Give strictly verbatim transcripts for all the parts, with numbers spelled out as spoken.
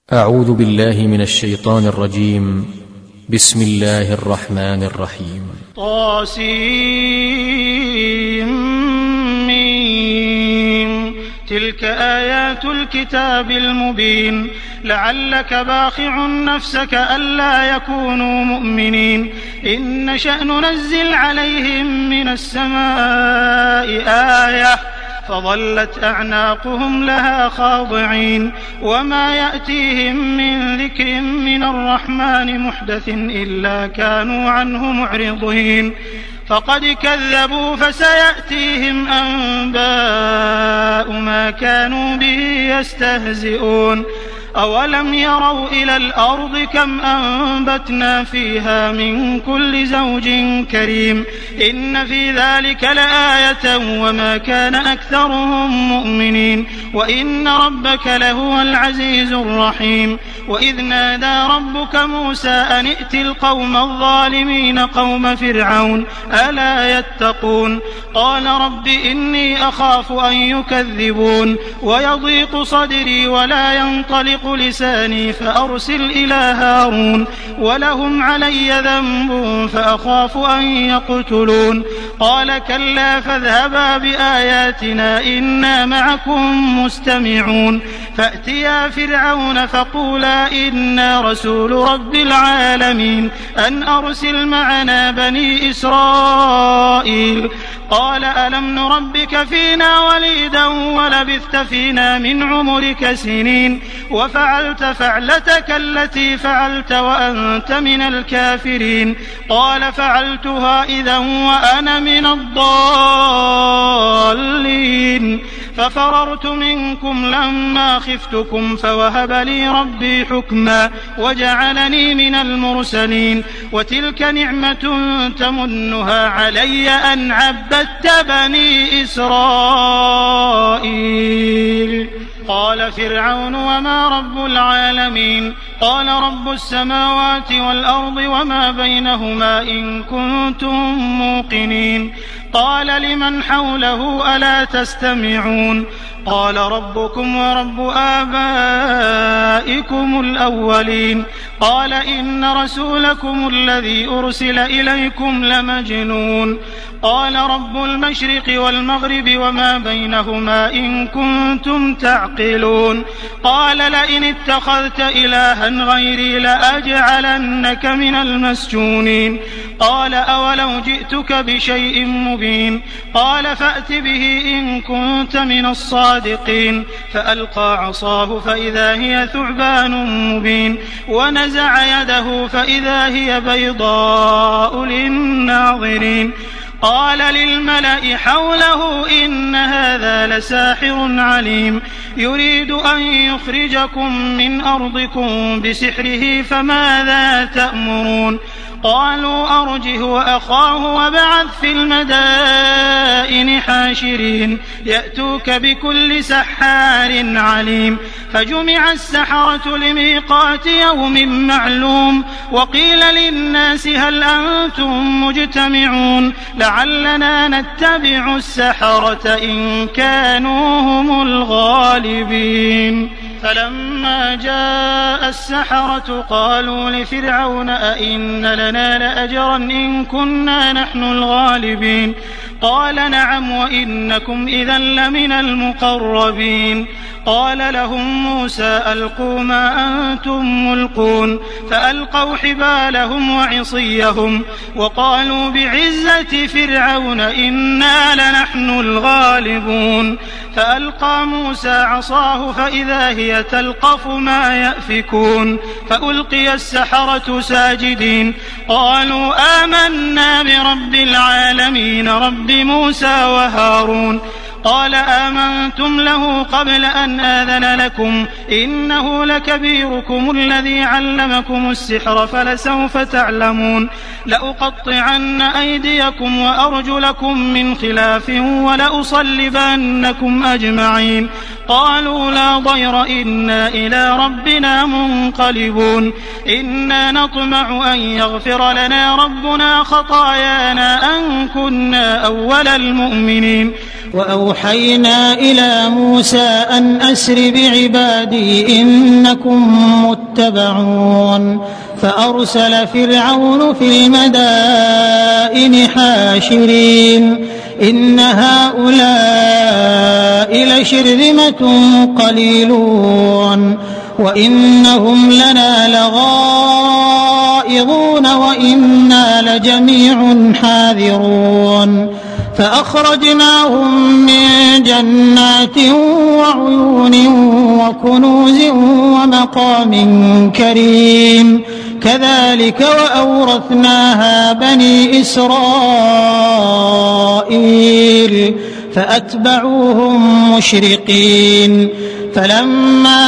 أعوذ بالله من الشيطان الرجيم. بسم الله الرحمن الرحيم. طاسيم تلك آيات الكتاب المبين لعلك باخع نفسك ألا يكونوا مؤمنين إن نشأ ننزل عليهم من السماء آية فظلت أعناقهم لها خاضعين وما يأتيهم من ذكر من الرحمن محدث إلا كانوا عنه معرضين فقد كذبوا فسيأتيهم أنباء ما كانوا به يستهزئون أولم يروا إلى الأرض كم أنبتنا فيها من كل زوج كريم إن في ذلك لآية وما كان أكثرهم مؤمنين وإن ربك لهو العزيز الرحيم وإذ نادى ربك موسى أن ائت القوم الظالمين قوم فرعون ألا يتقون قال رب إني أخاف أن يكذبون ويضيق صدري ولا ينطلق لساني فأرسل إلى هارون ولهم علي ذنب فأخاف أن يقتلون قال كلا فاذهبا بآياتنا إنا معكم مستمعون فأتيا فرعون فقولا إنا رسول رب العالمين أن أرسل معنا بني إسرائيل قال ألم نربك فينا وليدا ولبثت فينا من عمرك سنين وفعلت فعلتك التي فعلت وأنت من الكافرين قال فعلتها إذا وأنا من الضالين ففررت منكم لما خفتكم فوهب لي ربي حكما وجعلني من المرسلين وتلك نعمة تمنها علي أن عبدت بني إسرائيل قال فرعون وما رب العالمين قال رب السماوات والأرض وما بينهما إن كنتم موقنين قال لمن حوله ألا تستمعون قال ربكم ورب آبائكم الأولين قال إن رسولكم الذي أرسل إليكم لمجنون قال رب المشرق والمغرب وما بينهما إن كنتم تعقلون قال لئن اتخذت إلها غيري لأجعلنك من المسجونين قال أولو جئتك بشيء مبين قال فأت به إن كنت من الصادقين فألقى عصاه فإذا هي ثعبان مبين ونزع يده فإذا هي بيضاء للناظرين قال للملأ حوله إن هذا لساحر عليم يريد أن يخرجكم من أرضكم بسحره فماذا تأمرون قالوا أرجه وأخاه وابعث في المدائن حاشرين يأتوك بكل سحار عليم فجمع السحرة لميقات يوم معلوم وقيل للناس هل أنتم مجتمعون لعلنا نتبع السحرة إن كانوا هم الغالبين فلما جاء السحرة قالوا لفرعون أئن لنا لأجرا إن كنا نحن الغالبين قال نعم وإنكم إذا لمن المقربين قال لهم موسى ألقوا ما أنتم ملقون فألقوا حبالهم وعصيهم وقالوا بعزة فرعون إنا لنحن الغالبون فألقى موسى عصاه فإذا هي تلقف ما يأفكون فألقي السحرة ساجدين قالوا آمنا برب العالمين رب موسى وهارون قال آمنتم له قبل أن آذن لكم إنه لكبيركم الذي علمكم السحر فلسوف تعلمون لأقطعن أيديكم وأرجلكم من خلاف ولأصلبنكم أجمعين قالوا لا ضير إنا إلى ربنا منقلبون إنا نطمع أن يغفر لنا ربنا خطايانا أن كنا أول المؤمنين وأوحى وأوحينا إلى موسى أن أسر بعبادي إنكم متبعون فأرسل فرعون في المدائن حاشرين إن هؤلاء لشرذمة قليلون وإنهم لنا لغائظون وإنا لجميع حاذرون فأخرجناهم من جنات وعيون وكنوز ومقام كريم كذلك وأورثناها بني إسرائيل فأتبعوهم مشرقين فلما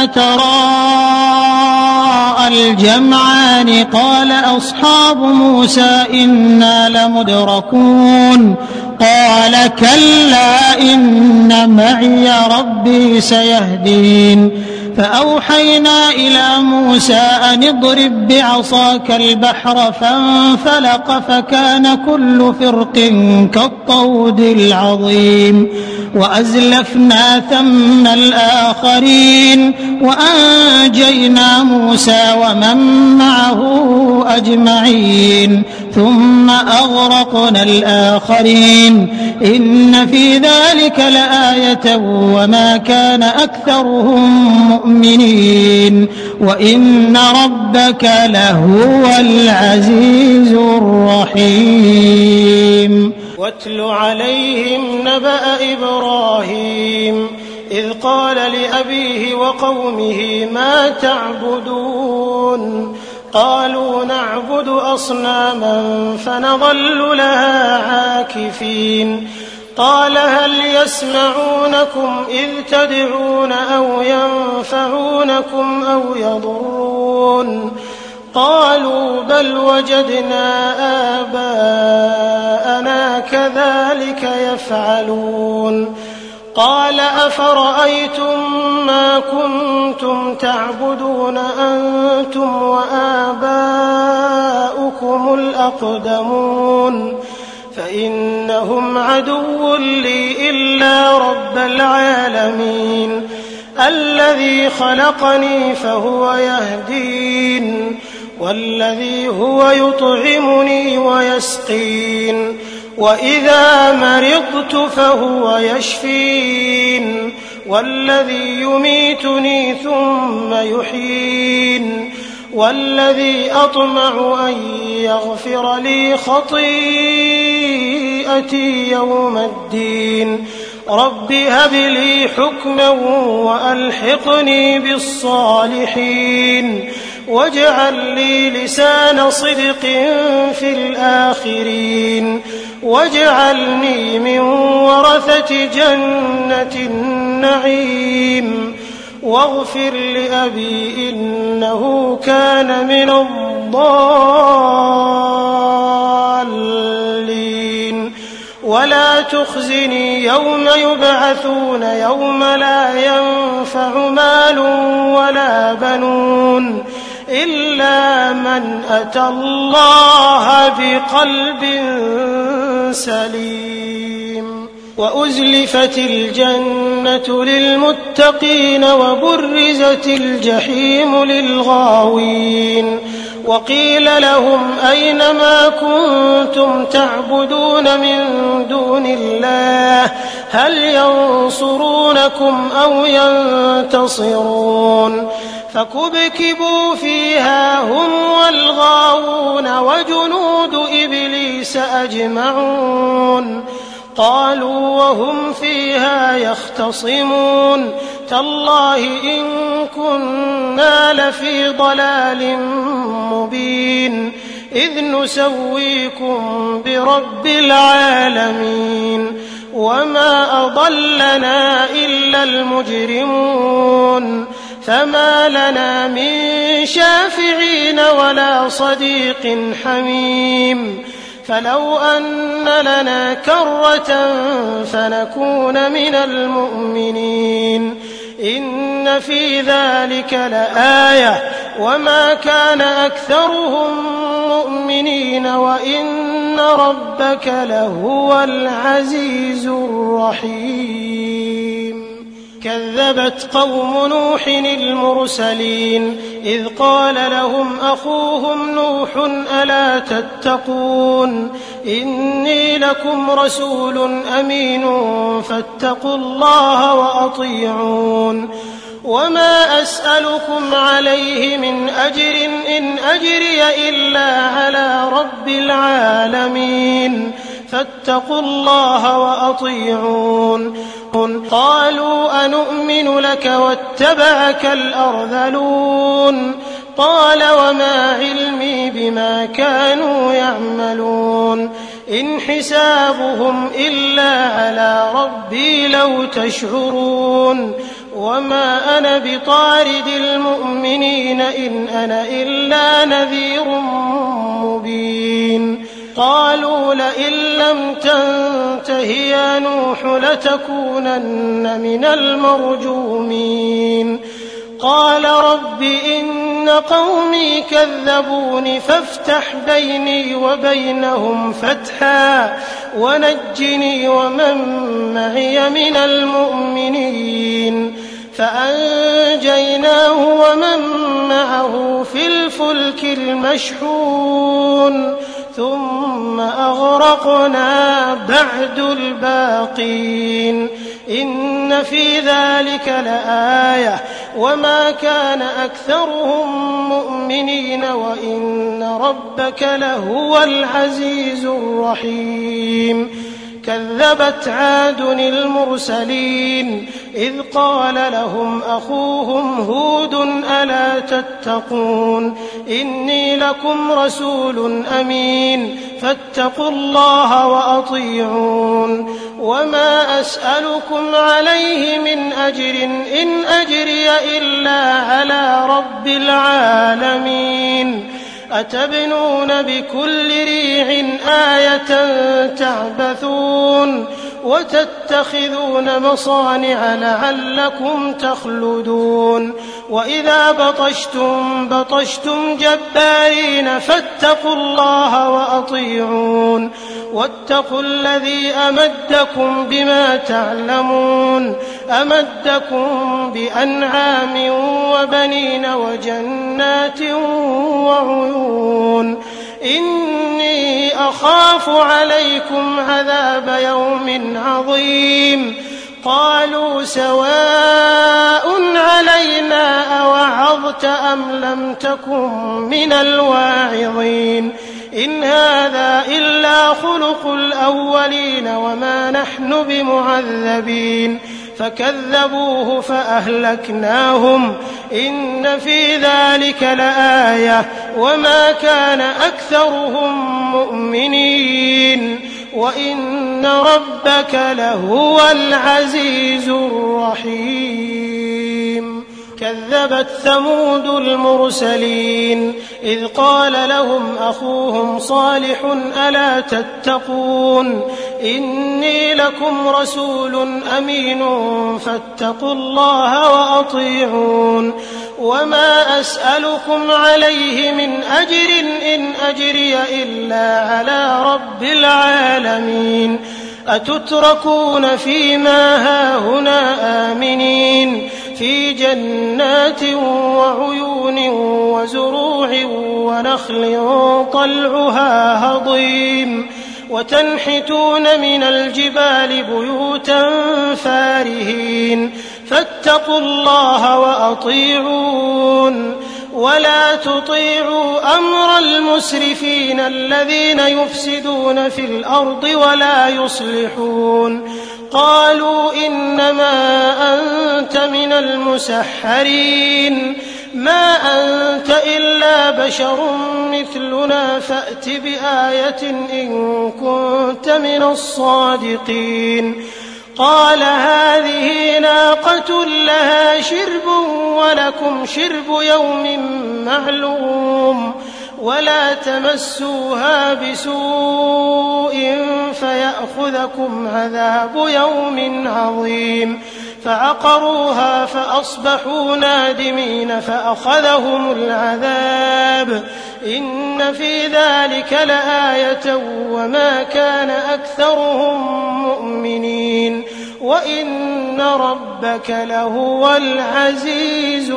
تراءى الجمعان قال أصحاب موسى إنا لمدركون قال كلا إن معي ربي سيهدين فأوحينا إلى موسى أن اضرب بعصاك البحر فانفلق فكان كل فرق كالطود العظيم وأزلفنا ثم الآخرين وأنجينا موسى ومن معه أجمعين ثم أغرقنا الآخرين إن في ذلك لآية وما كان أكثرهم مؤمنين وإن ربك لهو العزيز الرحيم واتل عليهم نبأ إبراهيم إذ قال لأبيه وقومه ما تعبدون قالوا نعبد أصناما فنظل لها عاكفين قال هل يسمعونكم إذ تدعون أو ينفعونكم أو يضرون قالوا بل وجدنا آباءنا كذلك يفعلون قال أفرأيتم ما كنتم تعبدون أنتم وآباؤكم الأقدمون فإنهم عدو لي إلا رب العالمين الذي خلقني فهو يهدين والذي هو يطعمني ويسقين وإذا مرضت فهو يشفين والذي يميتني ثم يحيين والذي أطمع أن يغفر لي خطيئتي يوم الدين رب هب لي حكما وألحقني بالصالحين واجعل لي لسان صدق في الآخرين واجعلني من ورثة جنة النعيم واغفر لأبي إنه كان من الضالين ولا تخزني يوم يبعثون يوم لا ينفع مال ولا بنون إلا من أتى الله بقلب سليم وأزلفت الجنة للمتقين وبرزت الجحيم للغاوين وقيل لهم أين ما كنتم تعبدون من دون الله هل ينصرونكم أو ينتصرون فكبكبوا فيها هم والغاوون وجنود إبليس أجمعون قالوا وهم فيها يختصمون تالله إن كنا لفي ضلال مبين إذ نسويكم برب العالمين وما أضلنا إلا المجرمون فما لنا من شافعين ولا صديق حميم فلو أن لنا كرة فنكون من المؤمنين إن في ذلك لآية وما كان أكثرهم مؤمنين وإن ربك لهو العزيز الرحيم. كذبت قوم نوح المرسلين إذ قال لهم أخوهم نوح ألا تتقون إني لكم رسول أمين فاتقوا الله وأطيعون وما أسألكم عليه من أجر إن أجري إلا على رب العالمين فاتقوا الله وأطيعون قالوا أنؤمن لك واتبعك الأرذلون قال وما علمي بما كانوا يعملون إن حسابهم إلا على ربي لو تشعرون وما أنا بطارد المؤمنين إن أنا إلا نذير مبين قالوا لئن لم تنته يا نوح لتكونن من المرجومين قال رب إن قومي كذبون فافتح بيني وبينهم فتحا ونجني ومن معي من المؤمنين فأنجيناه ومن معه في الفلك المشحون ثم أغرقنا بعد الباقين إن في ذلك لآية وما كان أكثرهم مؤمنين وإن ربك لهو العزيز الرحيم كذبت عاد المرسلين إذ قال لهم أخوهم هود ألا تتقون إني لكم رسول أمين فاتقوا الله وأطيعون وما أسألكم عليه من أجر إن أجري إلا على رب العالمين أتبنون بكل ريع آية تعبثون وتتخذون مصانع لعلكم تخلدون وإذا بطشتم بطشتم جبارين فاتقوا الله وأطيعون واتقوا الذي أمدكم بما تعلمون أمدكم بأنعام وبنين وجنات وعيون إني أخاف عليكم عذاب يوم عظيم قالوا سواء علينا أوعظت أم لم تكن من الواعظين إن هذا إلا خلق الأولين وما نحن بمعذبين فكذبوه فأهلكناهم إن في ذلك لآية وما كان أكثرهم مؤمنين وإن ربك لهو العزيز الرحيم كذبت ثمود المرسلين إذ قال لهم أخوهم صالح ألا تتقون إني لكم رسول أمين فاتقوا الله وأطيعون وما أسألكم عليه من أجر إن أجري إلا على رب العالمين أتتركون فيما هاهنا آمنين في جنات وعيون وزروع ونخل طلعها هضيم وتنحتون من الجبال بيوتا فارهين فاتقوا الله وأطيعون ولا تطيعوا أمر المسرفين الذين يفسدون في الأرض ولا يصلحون قالوا إنما أنت من المسحرين ما أنت إلا بشر مثلنا فأت بآية إن كنت من الصادقين قال هذه ناقة لها شرب ولكم شرب يوم معلوم ولا تمسوها بسوء فيأخذكم عذاب يوم عظيم فعقروها فأصبحوا نادمين فأخذهم العذاب إن في ذلك لآية وما كان أكثرهم مؤمنين وإن ربك لهو العزيز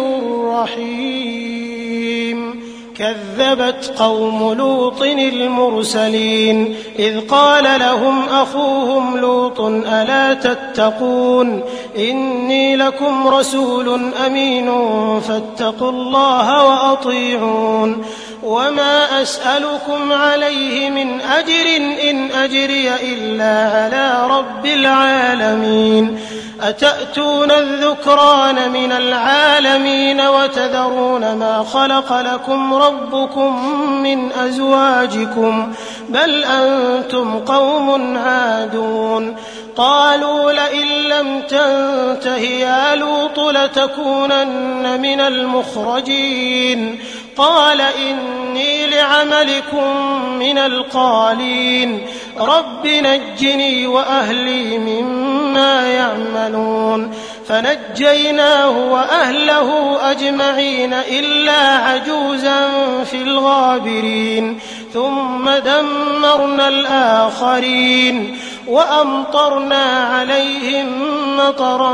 الرحيم كذبت قوم لوط المرسلين إذ قال لهم أخوهم لوط ألا تتقون إني لكم رسول أمين فاتقوا الله وأطيعون وما أسألكم عليه من أجر إن أجري إلا على رب العالمين أتأتون الذكران من العالمين وتذرون ما خلق لكم ربكم من أزواجكم بل أنتم قوم عادون قالوا لئن لم تنته يا لوط لتكونن من المخرجين قال إني لعملكم من القالين رب نجني وأهلي مما يعملون فنجيناه وأهله أجمعين إلا عجوزا في الغابرين ثم دمرنا الآخرين وأمطرنا عليهم مطرا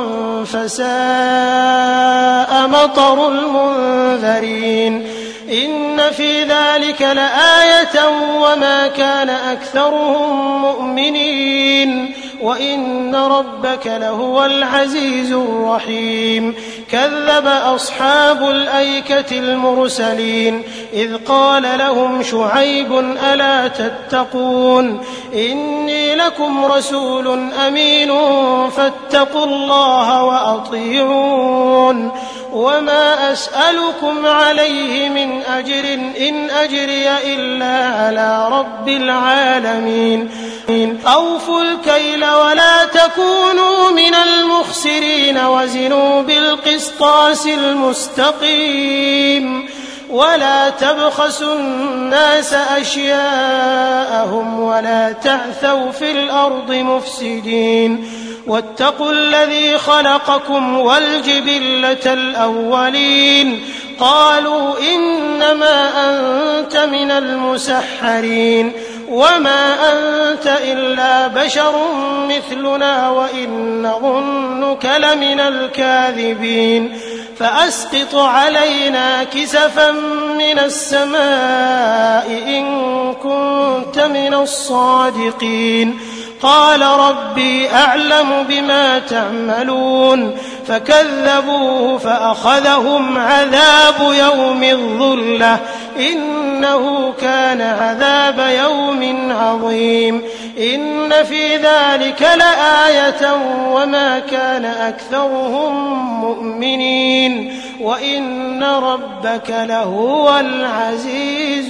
فساء مطر المنذرين إن في ذلك لآية وما كان أكثرهم مؤمنين وإن ربك لهو العزيز الرحيم كذب أصحاب الأيكة المرسلين إذ قال لهم شعيب ألا تتقون إني لكم رسول أمين فاتقوا الله وأطيعون وما أسألكم عليه من أجر إن أجري إلا على رب العالمين أوفوا الكيل ولا تكونوا من المخسرين وزنوا بالقسطاس المستقيم ولا تبخسوا الناس أشياءهم ولا تعثوا في الأرض مفسدين واتقوا الذي خلقكم والجبلة الأولين قالوا إنما أنت من المسحرين وما أنت إلا بشر مثلنا وإن نظنك لمن الكاذبين فأسقط علينا كسفا من السماء إن كنت من الصادقين قال ربي أعلم بما تعملون فكذبوه فأخذهم عذاب يوم الظلة إنه كان عذاب يوم عظيم إن في ذلك لآية وما كان أكثرهم مؤمنين وإن ربك لهو العزيز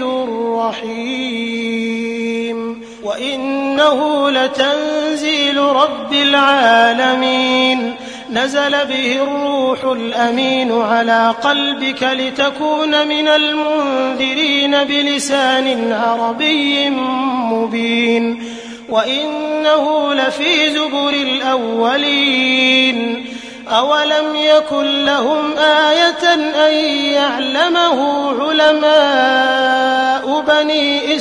الرحيم وإنه لتنزيل رب العالمين نزل به الروح الأمين على قلبك لتكون من المنذرين بلسان عربي مبين وإنه لفي زبر الأولين أولم يكن لهم آية أن يعلمه علماء بني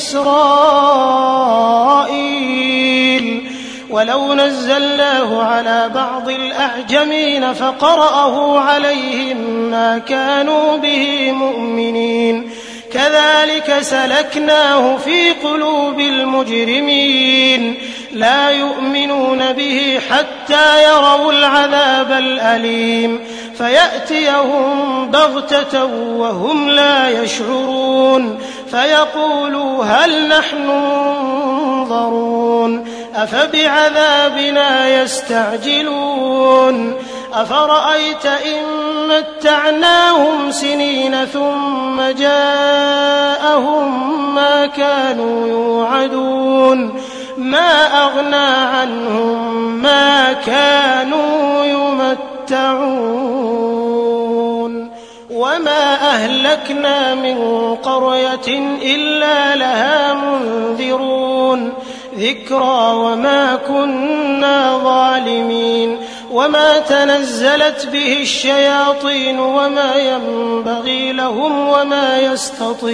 إسرائيل ولو نزلناه على بعض الأعجمين فقرأه عليهم ما كانوا به مؤمنين كذلك سلكناه في قلوب المجرمين لا يؤمنون به حتى يروا العذاب الأليم فيأتيهم بغتة وهم لا يشعرون فيقولوا هل نحن منظرون أفبعذابنا يستعجلون أفرأيت إن متعناهم سنين ثم جاءهم ما كانوا يوعدون ما أغنى عنهم ما كانوا يمتعون وما أهلكنا من قرية إلا لها منذرون ذكرى وما كنا ظالمين وما تنزلت به الشياطين وما ينبغي لهم وما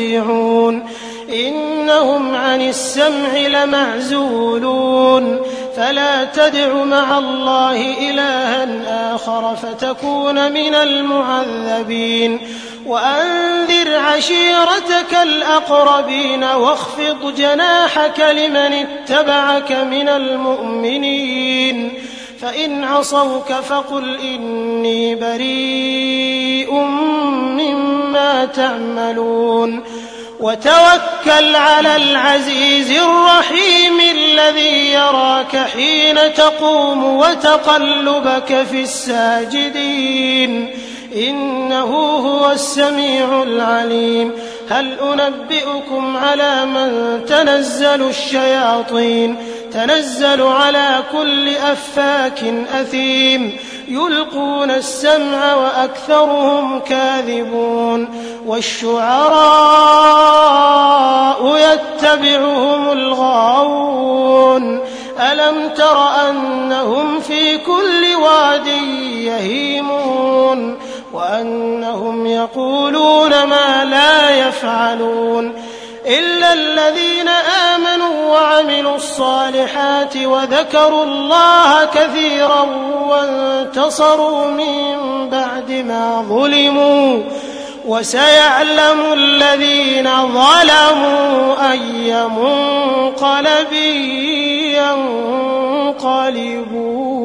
يستطيعون إنهم عن السمع لمعزولون فلا تدع مع الله إلها آخر فتكون من المعذبين وأنذر عشيرتك الأقربين واخفض جناحك لمن اتبعك من المؤمنين فإن عصوك فقل إني بريء مما تعملون وتوكل على العزيز الرحيم الذي يراك حين تقوم وتقلبك في الساجدين إنه هو السميع العليم هل أنبئكم على من تنزل الشياطين تنزل على كل أفاك أثيم يلقون السمع وأكثرهم كاذبون والشعراء يتبعهم الغاوون ألم تر أنهم في كل واد يهيمون وأنهم يقولون ما لا يفعلون إلا الذين آمنوا وعملوا الصالحات وذكروا الله كثيرا وانتصروا من بعد ما ظلموا وسيعلم الذين ظلموا أي منقلب ينقلبون.